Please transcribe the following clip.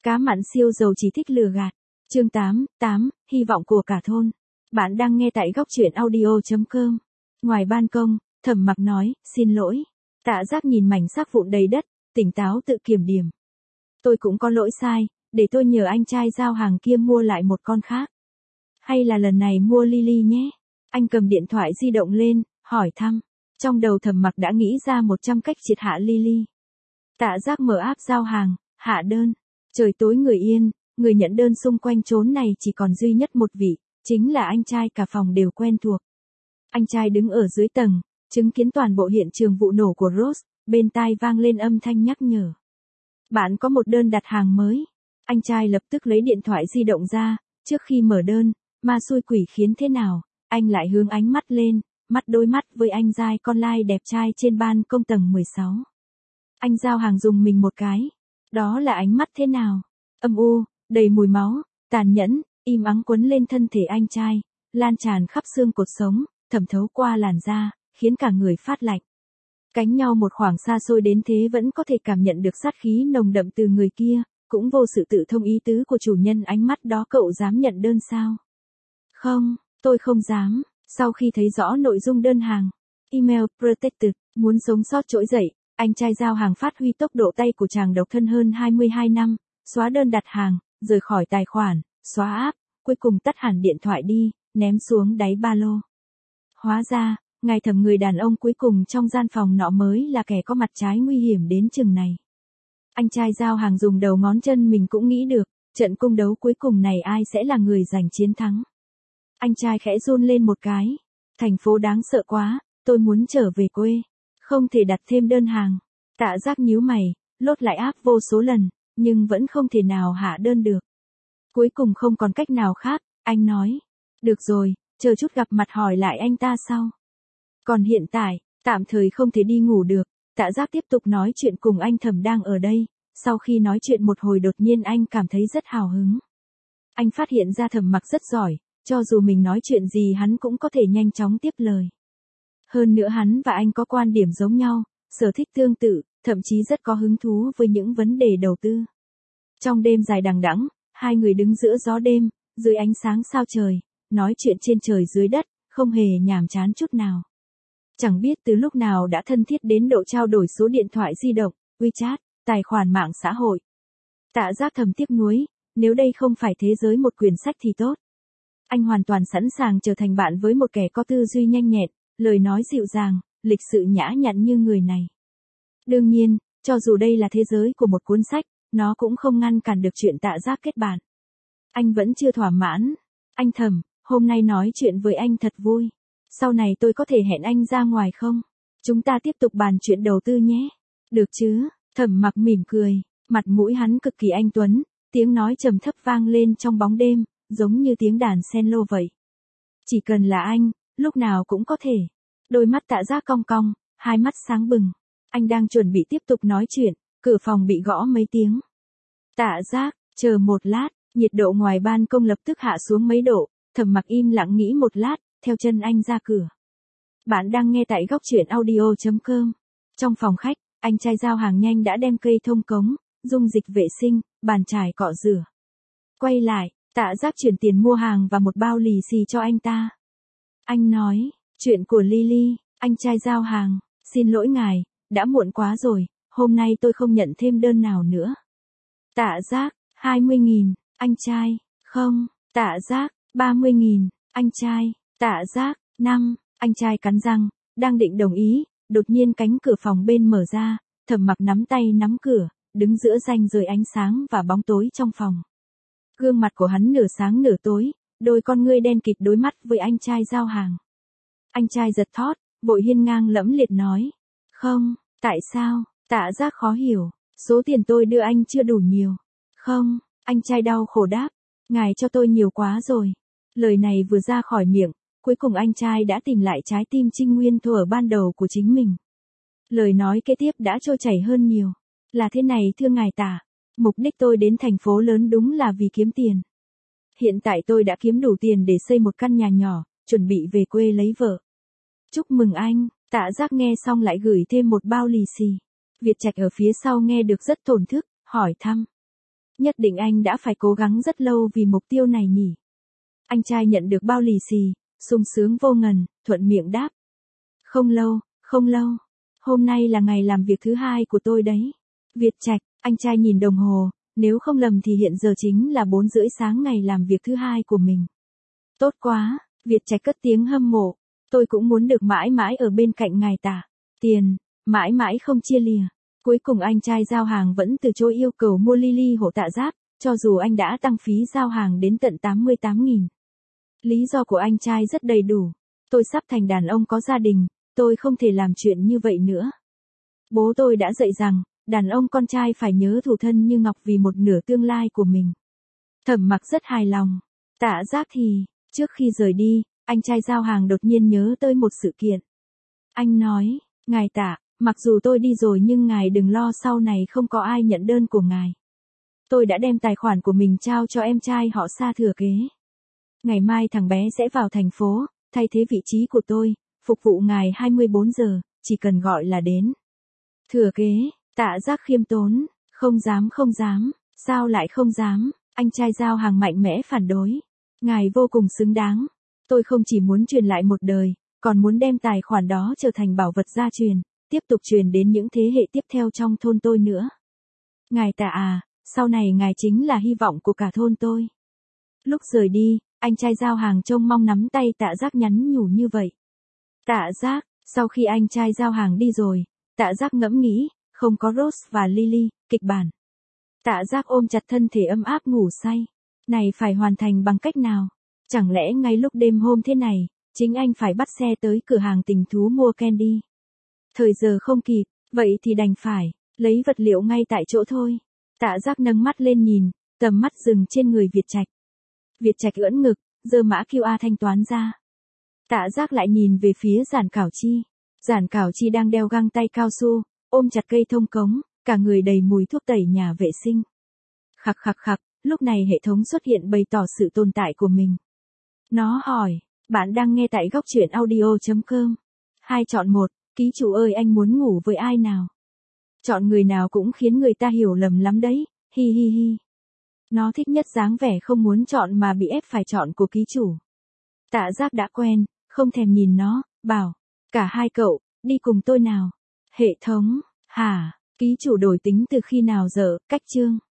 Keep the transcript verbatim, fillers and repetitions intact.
Cá mặn siêu giàu chỉ thích lừa gạt. Chương tám, tám, hy vọng của cả thôn. Bạn đang nghe tại góc truyện audio chấm com. Ngoài ban công, Thẩm Mặc nói, xin lỗi. Tạ Giác nhìn mảnh xác vụn đầy đất, tỉnh táo tự kiểm điểm. Tôi cũng có lỗi sai, để tôi nhờ anh trai giao hàng kia mua lại một con khác. Hay là lần này mua Lily nhé. Anh cầm điện thoại di động lên, hỏi thăm. Trong đầu Thẩm Mặc đã nghĩ ra một trăm cách triệt hạ Lily. Tạ Giác mở app giao hàng, hạ đơn. Trời tối người yên, người nhận đơn xung quanh chốn này chỉ còn duy nhất một vị, chính là anh trai cả phòng đều quen thuộc. Anh trai đứng ở dưới tầng, chứng kiến toàn bộ hiện trường vụ nổ của Rose, bên tai vang lên âm thanh nhắc nhở. Bạn có một đơn đặt hàng mới. Anh trai lập tức lấy điện thoại di động ra, trước khi mở đơn, ma xui quỷ khiến thế nào, anh lại hướng ánh mắt lên, mắt đôi mắt với anh giai con lai đẹp trai trên ban công tầng mười sáu. Anh giao hàng dùng mình một cái. Đó là ánh mắt thế nào? Âm u, đầy mùi máu, tàn nhẫn, im ắng quấn lên thân thể anh trai, lan tràn khắp xương cột sống, thẩm thấu qua làn da, khiến cả người phát lạnh. Cánh nhau một khoảng xa xôi đến thế vẫn có thể cảm nhận được sát khí nồng đậm từ người kia, cũng vô sự tự thông ý tứ của chủ nhân ánh mắt đó. Cậu dám nhận đơn sao? Không, tôi không dám. Sau khi thấy rõ nội dung đơn hàng, email protected, muốn sống sót trỗi dậy, anh trai giao hàng phát huy tốc độ tay của chàng độc thân hơn hai mươi hai năm, xóa đơn đặt hàng, rời khỏi tài khoản, xóa app, cuối cùng tắt hẳn điện thoại đi, ném xuống đáy ba lô. Hóa ra, ngài Thẩm người đàn ông cuối cùng trong gian phòng nọ mới là kẻ có mặt trái nguy hiểm đến chừng này. Anh trai giao hàng dùng đầu ngón chân mình cũng nghĩ được, trận cung đấu cuối cùng này ai sẽ là người giành chiến thắng. Anh trai khẽ run lên một cái. Thành phố đáng sợ quá, tôi muốn trở về quê. Không thể đặt thêm đơn hàng. Tạ Giác nhíu mày, lốt lại app vô số lần, nhưng vẫn không thể nào hạ đơn được. Cuối cùng không còn cách nào khác, anh nói. Được rồi, chờ chút gặp mặt hỏi lại anh ta sau. Còn hiện tại, tạm thời không thể đi ngủ được. Tạ Giác tiếp tục nói chuyện cùng anh Thẩm đang ở đây. Sau khi nói chuyện một hồi đột nhiên anh cảm thấy rất hào hứng. Anh phát hiện ra Thẩm Mặc rất giỏi, cho dù mình nói chuyện gì hắn cũng có thể nhanh chóng tiếp lời. Hơn nữa hắn và anh có quan điểm giống nhau, sở thích tương tự, thậm chí rất có hứng thú với những vấn đề đầu tư. Trong đêm dài đằng đẵng, hai người đứng giữa gió đêm, dưới ánh sáng sao trời, nói chuyện trên trời dưới đất, không hề nhàm chán chút nào. Chẳng biết từ lúc nào đã thân thiết đến độ trao đổi số điện thoại di động, WeChat, tài khoản mạng xã hội. Tạ Giác thầm tiếc nuối, nếu đây không phải thế giới một quyển sách thì tốt. Anh hoàn toàn sẵn sàng trở thành bạn với một kẻ có tư duy nhanh nhẹn, lời nói dịu dàng, lịch sự nhã nhặn như người này. Đương nhiên, cho dù đây là thế giới của một cuốn sách, nó cũng không ngăn cản được chuyện Tạ Giác kết bạn. Anh vẫn chưa thỏa mãn. Anh Thẩm, hôm nay nói chuyện với anh thật vui. Sau này tôi có thể hẹn anh ra ngoài không? Chúng ta tiếp tục bàn chuyện đầu tư nhé. Được chứ? Thẩm Mặc mỉm cười, mặt mũi hắn cực kỳ anh tuấn, tiếng nói trầm thấp vang lên trong bóng đêm, giống như tiếng đàn cello vậy. Chỉ cần là anh, lúc nào cũng có thể. Đôi mắt Tạ Giác cong cong, hai mắt sáng bừng. Anh đang chuẩn bị tiếp tục nói chuyện, cửa phòng bị gõ mấy tiếng. Tạ Giác, chờ một lát, nhiệt độ ngoài ban công lập tức hạ xuống mấy độ, Thẩm Mặc im lặng nghĩ một lát, theo chân anh ra cửa. Bạn đang nghe tại góc truyện audio chấm com. Trong phòng khách, anh trai giao hàng nhanh đã đem cây thông cống, dung dịch vệ sinh, bàn chải cọ rửa. Quay lại, Tạ Giác chuyển tiền mua hàng và một bao lì xì cho anh ta. Anh nói, chuyện của Lily, anh trai giao hàng, xin lỗi ngài, đã muộn quá rồi, hôm nay tôi không nhận thêm đơn nào nữa. Tạ Giác, hai mươi nghìn, anh trai, không, Tạ Giác, ba mươi nghìn, anh trai, Tạ Giác, năm, anh trai cắn răng, đang định đồng ý, đột nhiên cánh cửa phòng bên mở ra, Thẩm Mặc nắm tay nắm cửa, đứng giữa ranh giới ánh sáng và bóng tối trong phòng. Gương mặt của hắn nửa sáng nửa tối, đôi con ngươi đen kịt đối mắt với anh trai giao hàng. Anh trai giật thót, vội hiên ngang lẫm liệt nói. Không, tại sao? Tạ Giác khó hiểu, số tiền tôi đưa anh chưa đủ nhiều. Không, anh trai đau khổ đáp, ngài cho tôi nhiều quá rồi. Lời này vừa ra khỏi miệng, cuối cùng anh trai đã tìm lại trái tim trinh nguyên thuở ban đầu của chính mình. Lời nói kế tiếp đã trôi chảy hơn nhiều. Là thế này thưa ngài Tạ, mục đích tôi đến thành phố lớn đúng là vì kiếm tiền. Hiện tại tôi đã kiếm đủ tiền để xây một căn nhà nhỏ, chuẩn bị về quê lấy vợ. Chúc mừng anh. Tạ Giác nghe xong lại gửi thêm một bao lì xì. Việt Trạch ở phía sau nghe được rất thổn thức, hỏi thăm. Nhất định anh đã phải cố gắng rất lâu vì mục tiêu này nhỉ. Anh trai nhận được bao lì xì, sung sướng vô ngần, thuận miệng đáp. Không lâu, không lâu. Hôm nay là ngày làm việc thứ hai của tôi đấy. Việt Trạch, anh trai nhìn đồng hồ, nếu không lầm thì hiện giờ chính là bốn rưỡi sáng ngày làm việc thứ hai của mình. Tốt quá, Việt Trạch cất tiếng hâm mộ. Tôi cũng muốn được mãi mãi ở bên cạnh ngài Tạ. Tiền, mãi mãi không chia lìa. Cuối cùng anh trai giao hàng vẫn từ chối yêu cầu mua Lily hộ Tạ Giác, cho dù anh đã tăng phí giao hàng đến tận tám mươi tám nghìn. Lý do của anh trai rất đầy đủ. Tôi sắp thành đàn ông có gia đình, tôi không thể làm chuyện như vậy nữa. Bố tôi đã dạy rằng, đàn ông con trai phải nhớ thủ thân như ngọc vì một nửa tương lai của mình. Thẩm Mặc rất hài lòng. Tạ Giác thì, trước khi rời đi, anh trai giao hàng đột nhiên nhớ tới một sự kiện. Anh nói, ngài Tạ, mặc dù tôi đi rồi nhưng ngài đừng lo sau này không có ai nhận đơn của ngài. Tôi đã đem tài khoản của mình trao cho em trai họ Sa thừa kế. Ngày mai thằng bé sẽ vào thành phố, thay thế vị trí của tôi, phục vụ ngài hai mươi bốn giờ, chỉ cần gọi là đến. Thừa kế, Tạ Giác khiêm tốn, không dám không dám, sao lại không dám, anh trai giao hàng mạnh mẽ phản đối. Ngài vô cùng xứng đáng, tôi không chỉ muốn truyền lại một đời, còn muốn đem tài khoản đó trở thành bảo vật gia truyền, tiếp tục truyền đến những thế hệ tiếp theo trong thôn tôi nữa. Ngài Tạ à, sau này ngài chính là hy vọng của cả thôn tôi. Lúc rời đi, anh trai giao hàng trông mong nắm tay Tạ Giác nhắn nhủ như vậy. Tạ Giác, sau khi anh trai giao hàng đi rồi, Tạ Giác ngẫm nghĩ, không có Rose và Lily, kịch bản. Tạ Giác ôm chặt thân thể ấm áp ngủ say. Này phải hoàn thành bằng cách nào? Chẳng lẽ ngay lúc đêm hôm thế này, chính anh phải bắt xe tới cửa hàng tình thú mua candy? Thời giờ không kịp, vậy thì đành phải, lấy vật liệu ngay tại chỗ thôi. Tạ Giác nâng mắt lên nhìn, tầm mắt dừng trên người Việt Trạch. Việt Trạch ưỡn ngực, giơ mã quy rờ thanh toán ra. Tạ Giác lại nhìn về phía Giản Cảo Chi. Giản Cảo Chi đang đeo găng tay cao su, ôm chặt cây thông cống, cả người đầy mùi thuốc tẩy nhà vệ sinh. Khặc khặc khặc, lúc này hệ thống xuất hiện bày tỏ sự tồn tại của mình. Nó hỏi, bạn đang nghe tại góc truyện audio chấm com. Hai chọn một, ký chủ ơi anh muốn ngủ với ai nào? Chọn người nào cũng khiến người ta hiểu lầm lắm đấy, hi hi hi. Nó thích nhất dáng vẻ không muốn chọn mà bị ép phải chọn của ký chủ. Tạ Giác đã quen, không thèm nhìn nó, bảo, cả hai cậu, đi cùng tôi nào. Hệ thống, hả, ký chủ đổi tính từ khi nào giờ, cách chương.